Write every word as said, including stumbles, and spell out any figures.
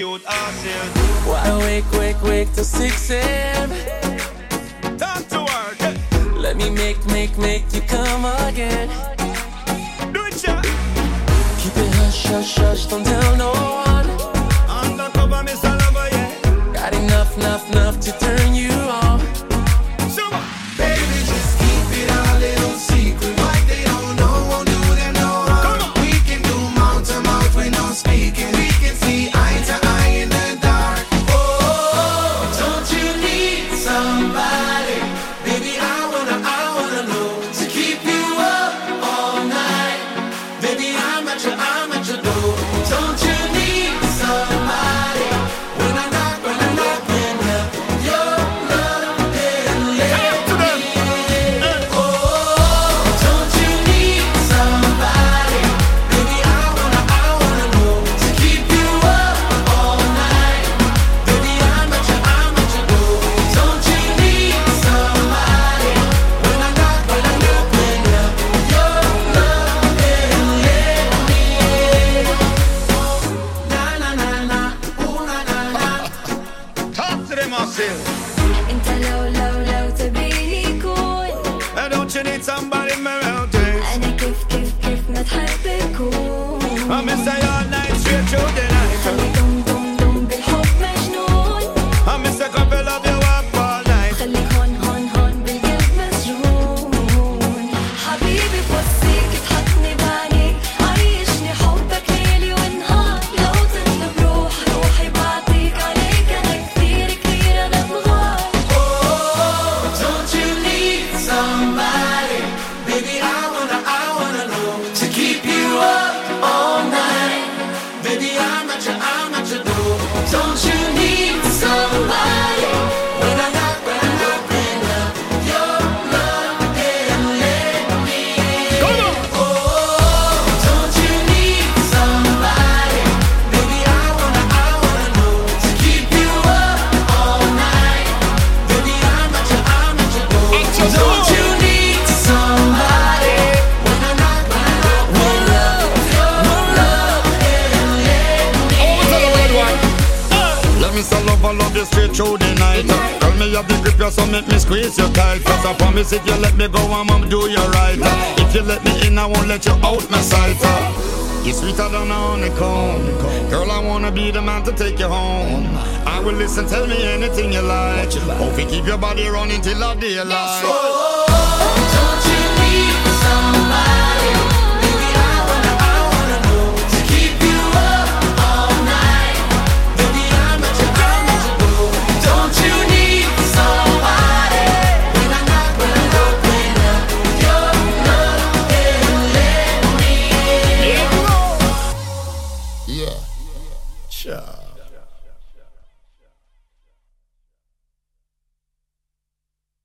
cute asses. Why wake, wake, wake till six a.m. Talk to her, yeah. Let me make, make, make you come again. Do it, yeah. Keep it hush, hush, hush, don't tell no one. Undercover, Mister Lover, yeah. Got enough, enough, enough to turn you on. So, Baby, just keep it a little secret. What they don't know won't do them no harm. We can do mouth to mouth with no speaking. We can see eye to eye in the dark. Oh, don't you need somebody? Baby, I wanna, I wanna know. To keep you up all night. Baby, I'm at your, I'm at your door. Don't you need somebody? When I knock, when I knock, when up your love and let me in. Oh, don't you need somebody? Baby, I wanna, I wanna know. To keep you up all night. Baby, I'm at your, I'm at your door. Don't you need somebody? When I knock, when I knock, when up your love and let me in. Na na na na, ooh na na na. talk to them, Marcel. انت لو لو لو تبيني كون And don't you need somebody in my mountains? انا كيف كيف كيف ما تحب اكون I'm Mister all night, straight through the night. خلي دم دم دم بالحب مجنون I'm Mister couple love you up all night. خليك هون هون هون بالقلب مسجون حبيبي بوصيك تحطني بعينيك عيشني حبك ليلي ونهار لو تطلب روح روحي بعطيك عليك انا كثير كثير انا بغار Oh, don't you need somebody? Baby, I wanna, I wanna know. To keep you up all night. Baby, I'm at your, I'm at your door. Don't you need somebody? When I knock, when I knock, when up your love and let me in. Oh, don't you need somebody? Baby, I wanna, I wanna know. To keep you up all night. Baby, I'm at your, I'm at your door. Don't you need somebody? When I knock, when I knock, when up your love and let me in. Let me say love, I love you straight through the night. Tell me you have the grip, you so make me squeeze you tight. Cause I promise if you let me go, I'ma do you right. If you let me in, I won't let you out my sight. You're sweeter than a honeycomb. Girl, I wanna be the man to take you home. I will listen, tell me anything you like. Hope you keep your body running till the daylight. Don't you need somebody? Baby, I wanna, I wanna know. To keep you up all night. Baby, I'm at your, I'm at your door. Don't you need somebody? When I knock, when I knock, when up your love and let me in. Yeah. Sure.